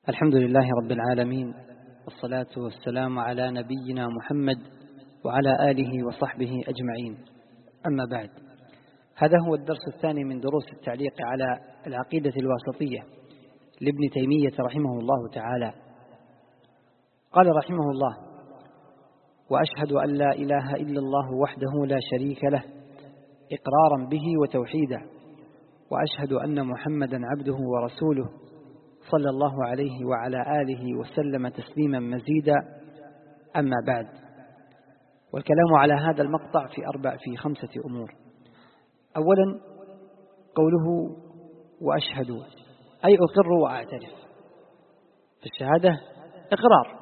الحمد لله رب العالمين، والصلاة والسلام على نبينا محمد وعلى آله وصحبه أجمعين. أما بعد، هذا هو الدرس الثاني من دروس التعليق على العقيدة الواسطية لابن تيمية رحمه الله تعالى. قال رحمه الله: وأشهد أن لا إله إلا الله وحده لا شريك له إقرارا به وتوحيدا، وأشهد أن محمدا عبده ورسوله صلى الله عليه وعلى آله وسلم تسليما مزيدا. أما بعد، والكلام على هذا المقطع في 5 أمور. أولا، قوله وأشهد أي أقر وأعترف. فالشهادة إقرار،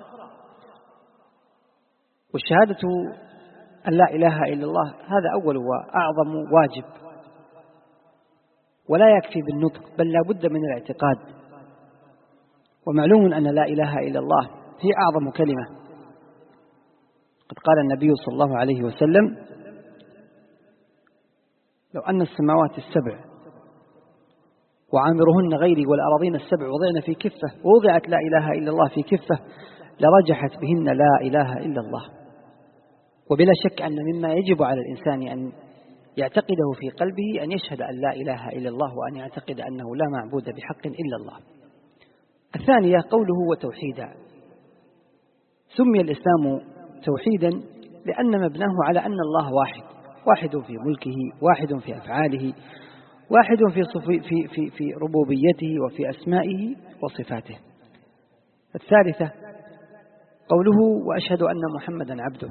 والشهادة أن لا إله إلا الله هذا أول وأعظم واجب، ولا يكفي بالنطق بل لا بد من الاعتقاد. ومعلوم أن لا إله إلا الله هي أعظم كلمة. قد قال النبي صلى الله عليه وسلم: لو أن السماوات السبع وعامرهن غيري والأراضين السبع وضعن في كفة ووضعت لا إله إلا الله في كفة لرجحت بهن لا إله إلا الله. وبلا شك أن مما يجب على الإنسان أن يعتقده في قلبه أن يشهد أن لا إله إلا الله، وأن يعتقد أنه لا معبود بحق إلا الله. الثانية، قوله وتوحيدا. سمي الإسلام توحيدا لأن مبناه على أن الله واحد، واحد في ملكه، واحد في أفعاله، واحد في ربوبيته وفي أسمائه وصفاته. الثالثة، قوله وأشهد أن محمدا عبده.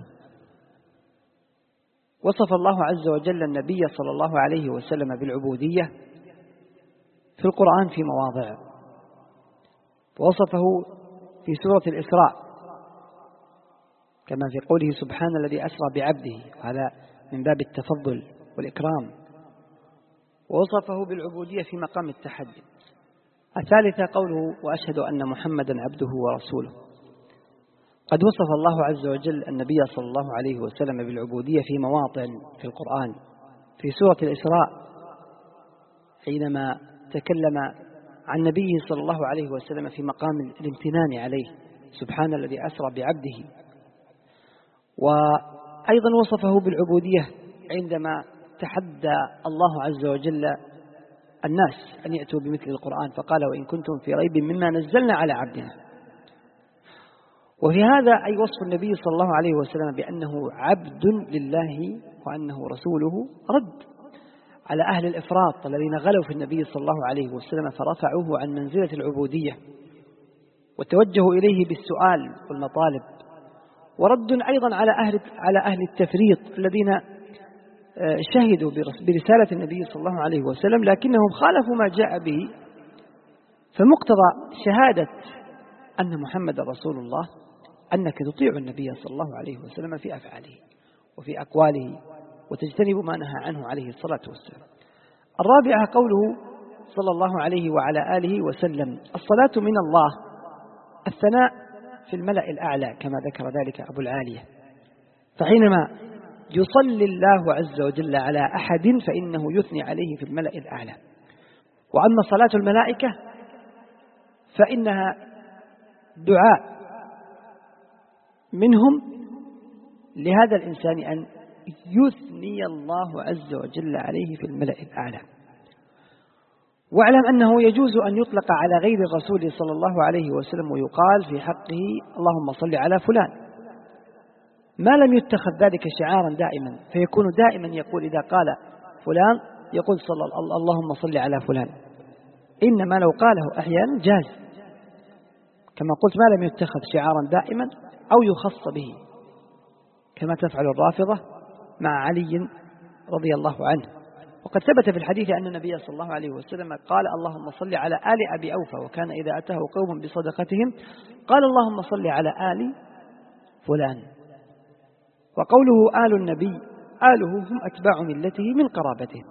وصف الله عز وجل النبي صلى الله عليه وسلم بالعبودية في القرآن في مواضع، ووصفه في سورة الإسراء كما في قوله سبحان الذي أسرى بعبده، هذا من باب التفضل والإكرام. ووصفه بالعبودية في مقام التحدي. الثالثة، قوله وأشهد أن محمدا عبده ورسوله. قد وصف الله عز وجل النبي صلى الله عليه وسلم بالعبودية في مواطن في القرآن. في سورة الإسراء حينما تكلم عن نبيه صلى الله عليه وسلم في مقام الامتنان عليه، سبحان الذي أسرى بعبده. وأيضا وصفه بالعبودية عندما تحدى الله عز وجل الناس أن يأتوا بمثل القرآن، فقال وإن كنتم في ريب مما نزلنا على عبدنا. وفي هذا أي وصف النبي صلى الله عليه وسلم بأنه عبد لله وأنه رسوله رد على أهل الإفراط الذين غلوا في النبي صلى الله عليه وسلم فرفعوه عن منزلة العبودية وتوجهوا إليه بالسؤال والمطالب. ورد أيضا على أهل التفريط الذين شهدوا برسالة النبي صلى الله عليه وسلم لكنهم خالفوا ما جاء به. فمقتضى شهادة أن محمد رسول الله أنك تطيع النبي صلى الله عليه وسلم في أفعاله وفي أقواله وتجتنب ما نهى عنه عليه الصلاة والسلام. الرابعة، قوله صلى الله عليه وعلى آله وسلم: الصلاة من الله، الثناء في الملأ الأعلى كما ذكر ذلك أبو العالية. فحينما يصلي الله عز وجل على أحد فإنه يثني عليه في الملأ الأعلى. وأما صلاة الملائكة فإنها دعاء منهم لهذا الإنسان أن يثني الله عز وجل عليه في الملأ الأعلى. واعلم أنه يجوز أن يطلق على غير الرسول صلى الله عليه وسلم ويقال في حقه اللهم صل على فلان، ما لم يتخذ ذلك شعارا دائما، فيكون دائما يقول إذا قال فلان يقول اللهم صل على فلان. إنما لو قاله أحيانا جاز، كما قلت ما لم يتخذ شعارا دائما أو يخص به كما تفعل الرافضة مع علي رضي الله عنه. وقد ثبت في الحديث أن النبي صلى الله عليه وسلم قال اللهم صل على آل أبي أوفى، وكان إذا أتاه قوم بصدقتهم قال اللهم صل على آل فلان. وقوله آل النبي، آله هم أتباع ملته من قرابته.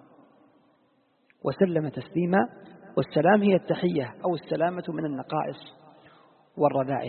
وسلم تسليما، والسلام هي التحية أو السلامة من النقائص والرذائل.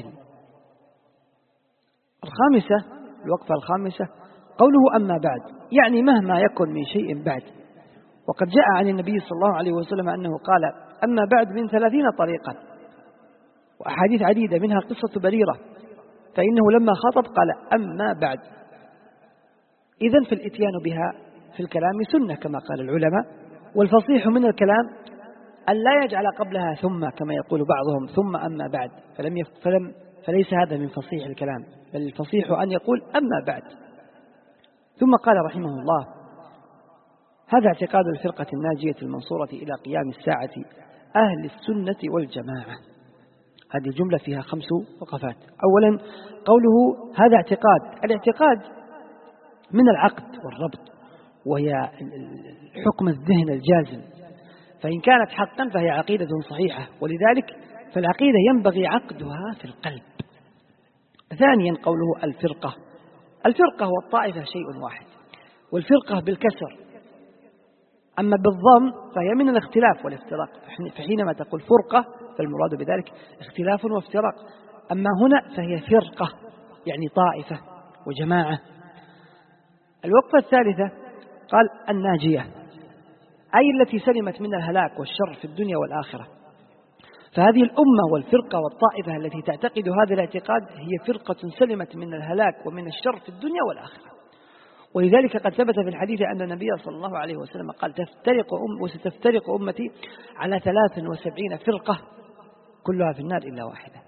الخامسة، الوقفة الخامسة، قوله أما بعد، يعني مهما يكن من شيء بعد. وقد جاء عن النبي صلى الله عليه وسلم أنه قال أما بعد من 30 طريقا، وأحاديث عديدة منها قصة بريرة، فإنه لما خاطب قال أما بعد. إذن فالإتيان بها في الكلام سنة كما قال العلماء، والفصيح من الكلام أن لا يجعل قبلها ثم كما يقول بعضهم ثم أما بعد، فليس هذا من فصيح الكلام، بل الفصيح أن يقول أما بعد. ثم قال رحمه الله: هذا اعتقاد الفرقة الناجية المنصورة إلى قيام الساعة أهل السنة والجماعة. هذه الجملة فيها 5 وقفات. أولا قوله هذا اعتقاد، الاعتقاد من العقد والربط، وهي حكم الذهن الجازم، فإن كانت حقا فهي عقيدة صحيحة، ولذلك فالعقيدة ينبغي عقدها في القلب. ثانيا قوله الفرقة، الفرقة والطائفة شيء واحد، والفرقة بالكسر، أما بالضم فهي من الاختلاف والافتراق، فحينما تقول فرقة فالمراد بذلك اختلاف وافتراق، أما هنا فهي فرقة يعني طائفة وجماعة. الوقفة الثالثة قال الناجية، أي التي سلمت من الهلاك والشر في الدنيا والآخرة. فهذه الأمة والفرقة والطائفة التي تعتقد هذا الاعتقاد هي فرقة سلمت من الهلاك ومن الشر في الدنيا والآخرة. ولذلك قد ثبت في الحديث أن النبي صلى الله عليه وسلم قال وستفترق أمتي على 73 فرقة كلها في النار إلا واحدة.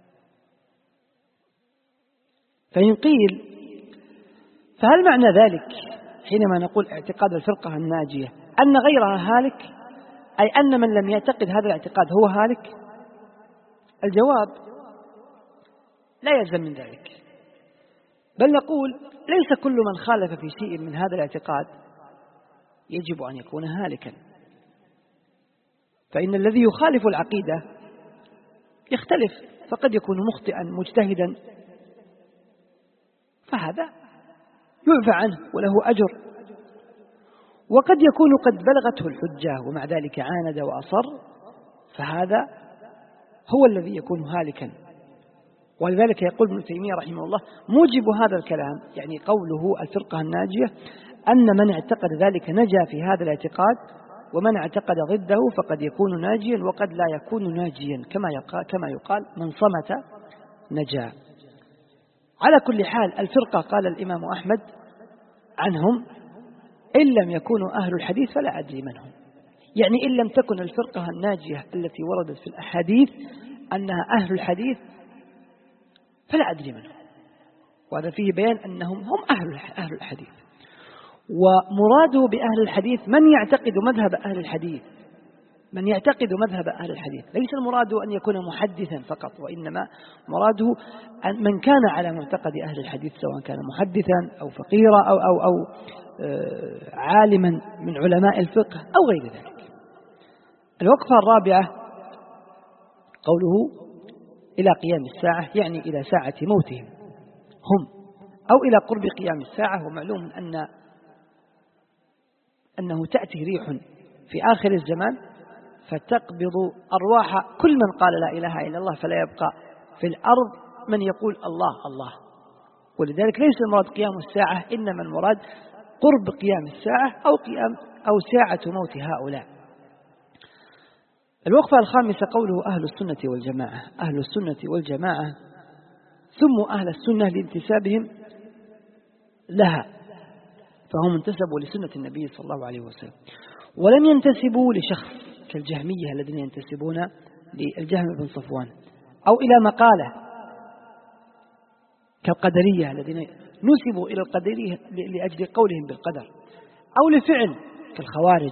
فإن قيل فهل معنى ذلك حينما نقول اعتقاد الفرقة الناجية أن غيرها هالك، أي أن من لم يعتقد هذا الاعتقاد هو هالك؟ الجواب لا يلزم من ذلك، بل نقول ليس كل من خالف في شيء من هذا الاعتقاد يجب أن يكون هالكا، فإن الذي يخالف العقيدة يختلف، فقد يكون مخطئا مجتهدا، فهذا يعفى عنه وله أجر، وقد يكون قد بلغته الحجة ومع ذلك عاند وأصر، فهذا هو الذي يكون هالكا. ولذلك يقول ابن تيمية رحمه الله موجب هذا الكلام، يعني قوله الفرقة الناجية، أن من اعتقد ذلك نجا في هذا الاعتقاد، ومن اعتقد ضده فقد يكون ناجيا وقد لا يكون ناجيا، كما يقال من صمت نجا. على كل حال الفرقة قال الإمام أحمد عنهم إن لم يكونوا أهل الحديث فلا أدري من هم، يعني إن لم تكن الفرقة الناجية التي وردت في الأحاديث أنها أهل الحديث فلا أدري من هم، وهذا فيه بيان أنهم هم أهل الحديث. ومراده بأهل الحديث من يعتقد مذهب أهل الحديث، من يعتقد مذهب أهل الحديث، ليس المراد أن يكون محدثا فقط، وإنما مراده من كان على معتقد أهل الحديث، سواء كان محدثا أو فقيرا أو عالما من علماء الفقه أو غير ذلك. الوقفة الرابعة قوله إلى قيام الساعة، يعني إلى ساعة موتهم هم أو إلى قرب قيام الساعة. ومعلوم أنه تأتي ريح في آخر الزمان فتقبض أرواح كل من قال لا إله إلا الله، فلا يبقى في الأرض من يقول الله الله. ولذلك ليس المراد قيام الساعة، إنما المراد قرب قيام الساعة أو ساعة موت هؤلاء. الوقفة الخامسة قوله أهل السنة والجماعة. أهل السنة والجماعة سموا أهل السنة لانتسابهم لها، فهم انتسبوا لسنة النبي صلى الله عليه وسلم، ولم ينتسبوا لشخص كالجهمية الذين ينتسبون للجهم بن صفوان، أو إلى مقالة كالقدرية الذين نسبوا إلى القدرية لأجل قولهم بالقدر، أو لفعل كالخوارج،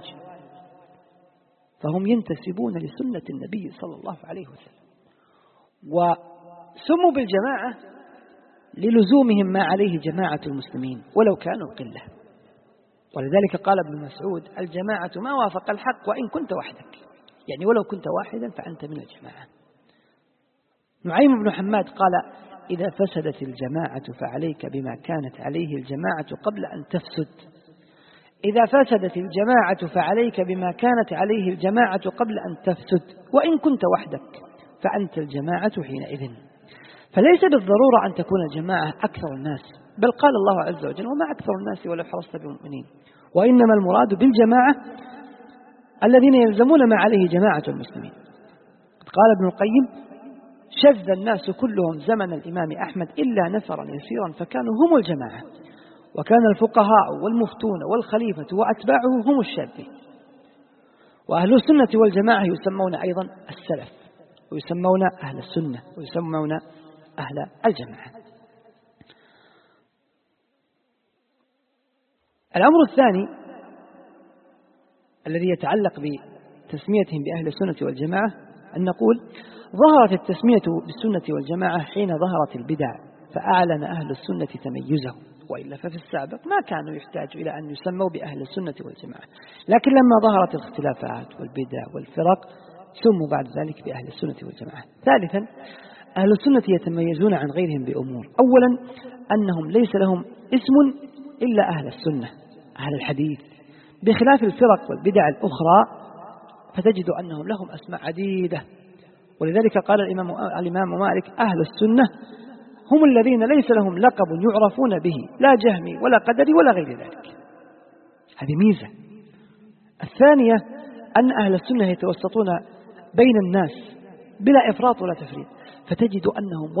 فهم ينتسبون لسنة النبي صلى الله عليه وسلم. وسموا بالجماعة للزومهم ما عليه جماعة المسلمين ولو كانوا قلة. ولذلك قال ابن مسعود الجماعة ما وافق الحق وإن كنت وحدك، يعني ولو كنت واحدا فأنت من الجماعة. نعيم بن حماد قال إذا فسدت الجماعة فعليك بما كانت عليه الجماعة قبل أن تفسد. إذا فسدت الجماعة فعليك بما كانت عليه الجماعة قبل أن تفسد، وإن كنت وحدك فأنت الجماعة حينئذ. فليس بالضرورة أن تكون الجماعة أكثر الناس، بل قال الله عز وجل وما أكثر الناس ولو حرصت بمؤمنين، وإنما المراد بالجماعة الذين يلزمون ما عليه جماعة المسلمين. قال ابن القيم شذ الناس كلهم زمن الإمام أحمد إلا نفرا يسيرا فكانوا هم الجماعة، وكان الفقهاء والمفتون والخليفة وأتباعه هم الشاذين. وأهل السنة والجماعة يسمون أيضا السلف، ويسمون أهل السنة، ويسمون أهل الجماعة. الأمر الثاني الذي يتعلق بتسميتهم بأهل السنة والجماعة أن نقول ظهرت التسمية بالسنة والجماعة حين ظهرت البدع فأعلن أهل السنة تميزهم، وإلا ففي السابق ما كانوا يحتاج إلى أن يسموا بأهل السنة والجماعة، لكن لما ظهرت الاختلافات والبدع والفرق سموا بعد ذلك بأهل السنة والجماعة. ثالثا أهل السنة يتميزون عن غيرهم بأمور: أولا أنهم ليس لهم اسم إلا أهل السنة أهل الحديث، بخلاف الفرق والبدع الأخرى فتجد أنهم لهم أسماء عديدة. ولذلك قال الإمام مالك: أهل السنة هم الذين ليس لهم لقب يعرفون به، لا جهمي ولا قدري ولا غير ذلك. هذه ميزة. الثانية أن أهل السنة يتوسطون بين الناس بلا إفراط ولا تفريط، فتجد أنهم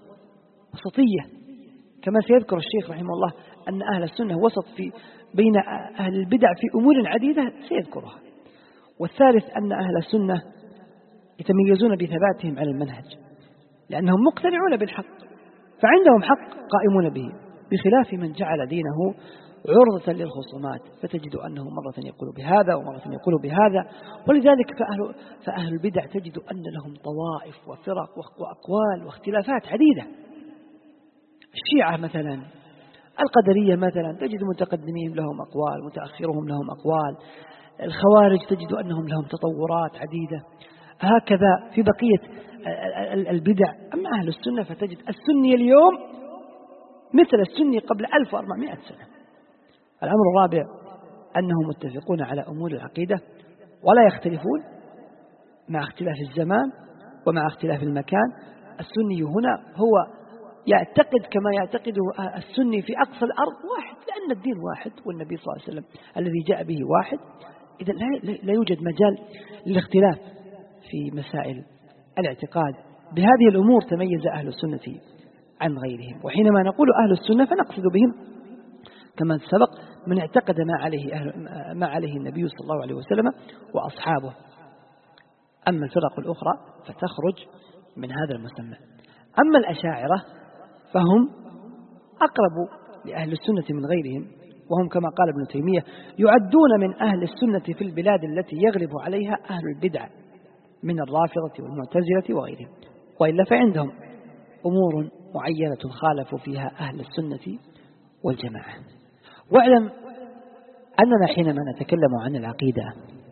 وسطية، كما سيذكر الشيخ رحمه الله أن أهل السنة وسط بين أهل البدع في أمور عديدة سيذكرها. والثالث أن أهل السنة يتميزون بثباتهم على المنهج، لأنهم مقتنعون بالحق فعندهم حق قائمون به، بخلاف من جعل دينه عرضة للخصومات، فتجد أنه مرة يقول بهذا ومرة يقول بهذا. ولذلك فأهل البدع تجد أن لهم طوائف وفرق وأقوال واختلافات عديدة. الشيعة مثلا، القدرية مثلا تجد متقدمين لهم أقوال، متأخرهم لهم أقوال. الخوارج تجد أنهم لهم تطورات عديدة. هكذا في بقية البدع. أما أهل السنة فتجد السني اليوم مثل السني قبل 1400 سنة. الأمر الرابع أنهم متفقون على أمور العقيدة ولا يختلفون مع اختلاف الزمان ومع اختلاف المكان. السني هنا هو يعتقد كما يعتقده السني في أقصى الأرض واحد، لأن الدين واحد والنبي صلى الله عليه وسلم الذي جاء به واحد. إذا لا يوجد مجال للاختلاف في مسائل الاعتقاد. بهذه الأمور تميز أهل السنة عن غيرهم. وحينما نقول أهل السنة فنقصد بهم كما سبق من اعتقد ما عليه النبي صلى الله عليه وسلم وأصحابه. أما الفرق الأخرى فتخرج من هذا المسمى. أما الأشاعرة فهم أقرب لأهل السنة من غيرهم، وهم كما قال ابن تيمية يعدون من أهل السنة في البلاد التي يغلب عليها أهل البدع من الرافضة والمعتزلة وغيرهم، وإلا فعندهم أمور معينة خالفوا فيها أهل السنة والجماعة. واعلم أننا حينما نتكلم عن العقيدة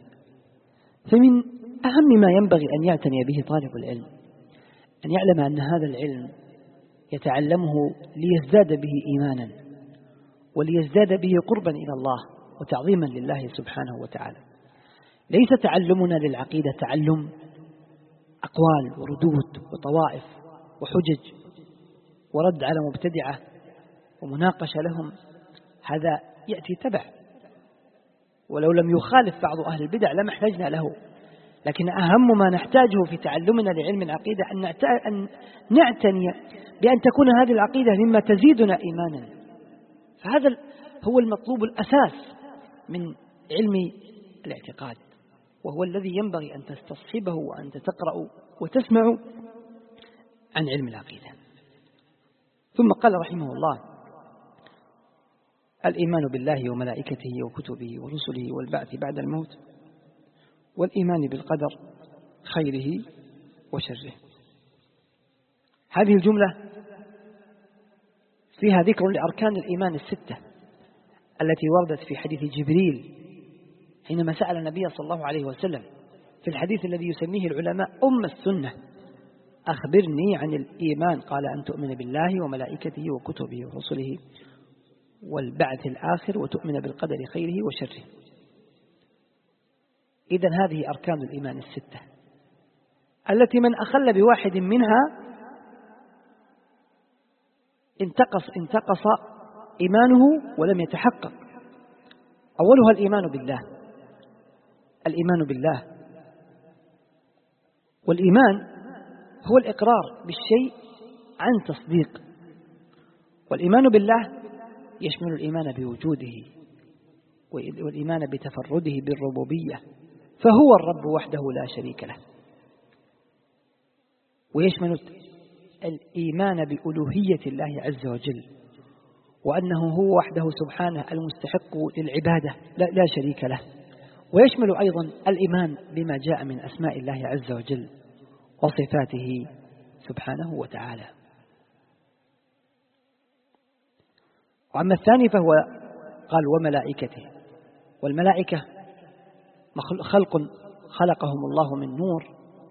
فمن أهم ما ينبغي أن يعتني به طالب العلم أن يعلم أن هذا العلم يتعلمه ليزداد به إيمانا وليزداد به قربا إلى الله وتعظيما لله سبحانه وتعالى. ليس تعلمنا للعقيدة تعلم أقوال وردود وطوائف وحجج ورد على مبتدعة ومناقشة لهم، هذا يأتي تبع، ولو لم يخالف بعض أهل البدع لما احتاجنا له. لكن أهم ما نحتاجه في تعلمنا لعلم العقيدة أن نعتني بأن تكون هذه العقيدة مما تزيدنا إيمانا. فهذا هو المطلوب الأساس من علم الاعتقاد، وهو الذي ينبغي أن تستصحبه وأن تقرأ وتسمع عن علم العقيدة. ثم قال رحمه الله: الإيمان بالله وملائكته وكتبه ورسله والبعث بعد الموت والإيمان بالقدر خيره وشره. هذه الجملة فيها ذكر لأركان الإيمان الستة التي وردت في حديث جبريل حينما سأل النبي صلى الله عليه وسلم في الحديث الذي يسميه العلماء أم السنة: أخبرني عن الإيمان. قال: أن تؤمن بالله وملائكته وكتبه ورسله والبعث الآخر وتؤمن بالقدر خيره وشره. إذن هذه أركان الإيمان الستة التي من أخل بواحد منها انتقص إيمانه ولم يتحقق. أولها الإيمان بالله. والإيمان هو الإقرار بالشيء عن تصديق. والإيمان بالله يشمل الإيمان بوجوده والإيمان بتفرده بالربوبية، فهو الرب وحده لا شريك له. ويشمل الإيمان بألوهية الله عز وجل، وأنه هو وحده سبحانه المستحق للعبادة لا شريك له. ويشمل أيضا الإيمان بما جاء من أسماء الله عز وجل وصفاته سبحانه وتعالى. وأما الثاني فهو قال وملائكته، والملائكة خلق خلقهم الله من نور،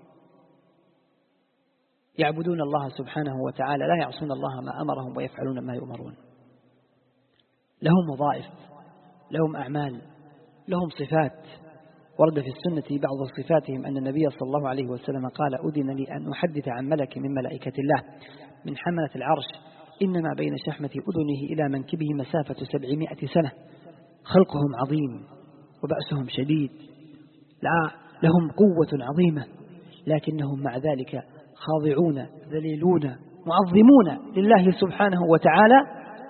يعبدون الله سبحانه وتعالى، لا يعصون الله ما أمرهم ويفعلون ما يؤمرون. لهم وظائف، لهم أعمال، لهم صفات. ورد في السنة بعض صفاتهم أن النبي صلى الله عليه وسلم قال أذن لي أن أحدث عن ملك من ملائكة الله من حملة العرش إنما بين شحمة أذنه إلى منكبه مسافة 700 سنة. خلقهم عظيم وبأسهم شديد، لهم قوة عظيمة، لكنهم مع ذلك خاضعون ذليلون معظمون لله سبحانه وتعالى.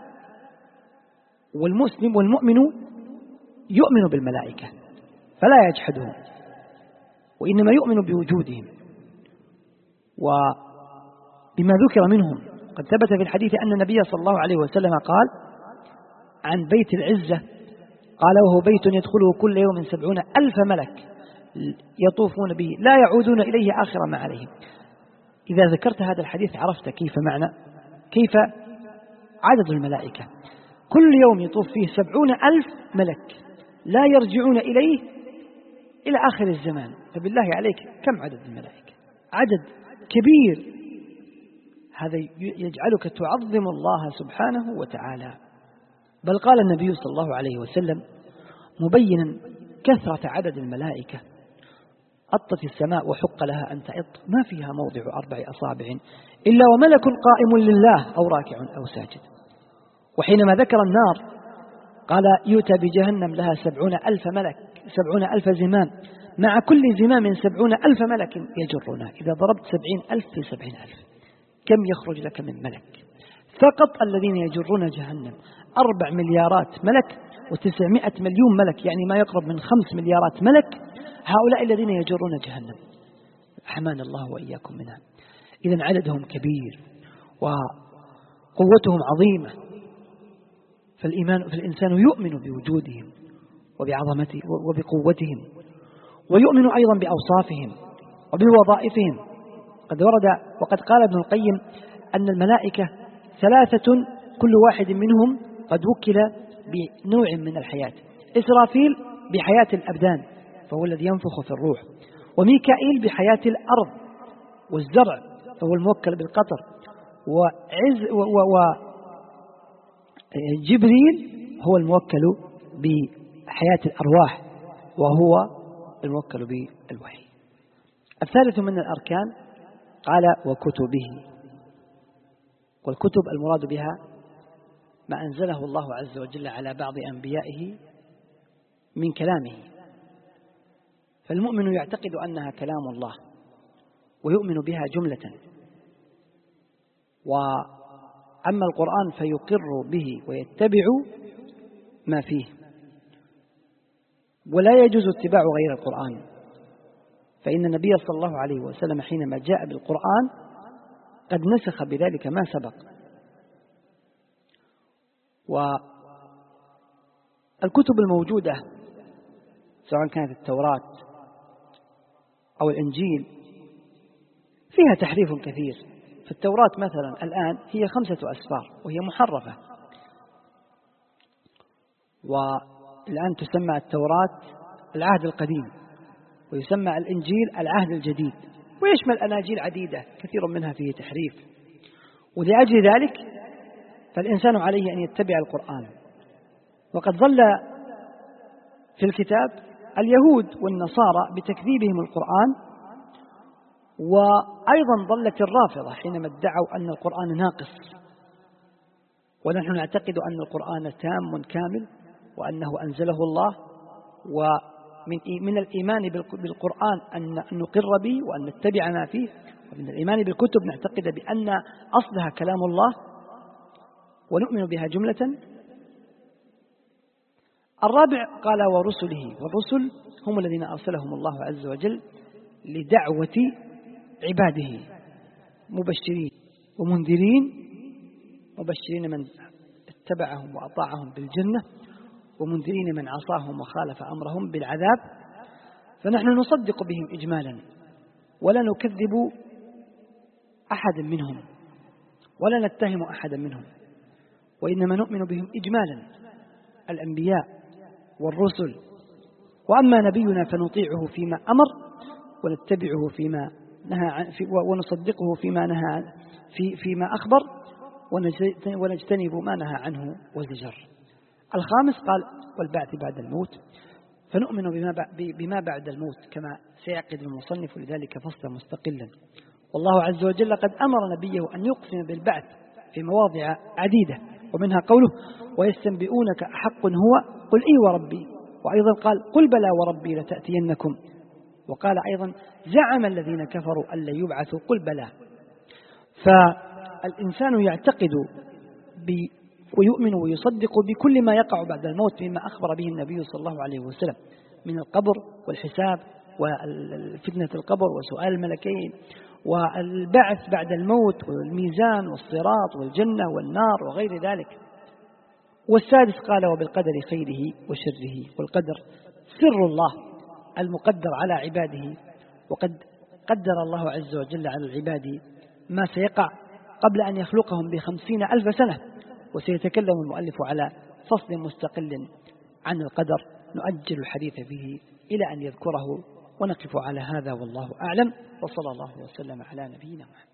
والمسلم والمؤمن يؤمن بالملائكة فلا يجحدهم، وإنما يؤمن بوجودهم وبما ذكر منهم. قد ثبت في الحديث أن النبي صلى الله عليه وسلم قال عن بيت العزة، قال وهو بيت يدخله كل يوم 70,000 ملك يطوفون به لا يعودون إليه آخر ما عليهم. إذا ذكرت هذا الحديث عرفت كيف عدد الملائكة. كل يوم يطوف فيه 70,000 ملك لا يرجعون إليه إلى آخر الزمان. فبالله عليك كم عدد الملائكة؟ عدد كبير. هذا يجعلك تعظم الله سبحانه وتعالى. بل قال النبي صلى الله عليه وسلم مبينا كثرة عدد الملائكة أطت السماء وحق لها أن تأط ما فيها موضع 4 أصابع إلا وملك قائم لله أو راكع أو ساجد. وحينما ذكر النار قال يؤتى بجهنم لها 70,000 ملك 70,000 زمام مع كل زمام 70,000 ملك يجرونها. إذا ضربت 70,000 في 70,000 كم يخرج لك من ملك؟ فقط الذين يجرون جهنم 4 مليارات ملك و900 مليون ملك، يعني ما يقرب من 5 مليارات ملك. هؤلاء الذين يجرون جهنم حمانا الله وإياكم منها. إذن عددهم كبير وقوتهم عظيمة. فالإنسان يؤمن بوجودهم وبعظمته وبقوتهم، ويؤمن أيضا بأوصافهم وبوظائفهم. قد ورد وقد قال ابن القيم أن الملائكة 3 كل واحد منهم قد وكل بنوع من الحياة. إسرافيل بحياة الأبدان فهو الذي ينفخ في الروح، وميكائيل بحياة الأرض والزرع فهو الموكل بالقطر، وجبريل هو الموكل بحياة الأرواح وهو الموكل بالوحي. الثالث من الأركان قال وكتبه، والكتب المراد بها ما أنزله الله عز وجل على بعض أنبيائه من كلامه. فالمؤمن يعتقد أنها كلام الله ويؤمن بها جملة. وأما القرآن فيقر به ويتبع ما فيه، ولا يجوز اتباع غير القرآن، فإن النبي صلى الله عليه وسلم حينما جاء بالقرآن قد نسخ بذلك ما سبق. والكتب الموجودة سواء كانت التوراة أو الإنجيل فيها تحريف كثير. في التوراة مثلا الآن هي 5 أسفار وهي محرفة، والآن تسمى التوراة العهد القديم ويسمى الإنجيل العهد الجديد، ويشمل أناجيل عديدة كثير منها فيه تحريف. ولأجل ذلك فالإنسان عليه أن يتبع القرآن. وقد ظل في الكتاب اليهود والنصارى بتكذيبهم القرآن، وأيضا ظلت الرافضة حينما ادعوا أن القرآن ناقص. ونحن نعتقد أن القرآن تام كامل وأنه أنزله الله، ومن الإيمان بالقرآن أن نقر به وأن نتبع ما فيه، ومن الإيمان بالكتب نعتقد بأن أصلها كلام الله ونؤمن بها جملة. الرابع قال ورسله، والرسل هم الذين أرسلهم الله عز وجل لدعوة عباده مبشرين ومنذرين، مبشرين من اتبعهم وأطاعهم بالجنة، ومنذرين من عصاهم وخالف أمرهم بالعذاب. فنحن نصدق بهم إجمالا ولا نكذب أحد منهم ولا نتهم أحدا منهم، وإنما نؤمن بهم إجمالا، الأنبياء والرسل. وأما نبينا فنطيعه فيما أمر ونتبعه فيما نهى ونصدقه فيما نهى فيما أخبر ونجتنب ما نهى عنه وزجر. الخامس قال والبعث بعد الموت، فنؤمن بما بعد الموت كما سيعقد المصنف لذلك فصلا مستقلا. والله عز وجل قد أمر نبيه أن يقسم بالبعث في مواضع عديدة، ومنها قوله ويستنبئونك أحق هو قل إي وربي، وأيضا قال قل بلى وربي لتأتينكم، وقال أيضا زعم الذين كفروا أن لن يبعثوا قل بلى. فالإنسان يعتقد ويؤمن ويصدق بكل ما يقع بعد الموت مما أخبر به النبي صلى الله عليه وسلم من القبر والحساب وفتنة القبر وسؤال الملكين والبعث بعد الموت والميزان والصراط والجنة والنار وغير ذلك. والسادس قال وبالقدر خيره وشره، والقدر سر الله المقدر على عباده، وقد قدر الله عز وجل على العباد ما سيقع قبل أن يخلقهم ب50,000 سنة. وسيتكلم المؤلف على فصل مستقل عن القدر نؤجل الحديث فيه إلى أن يذكره، ونقف على هذا والله أعلم، وصلى الله وسلم على نبينا محمد.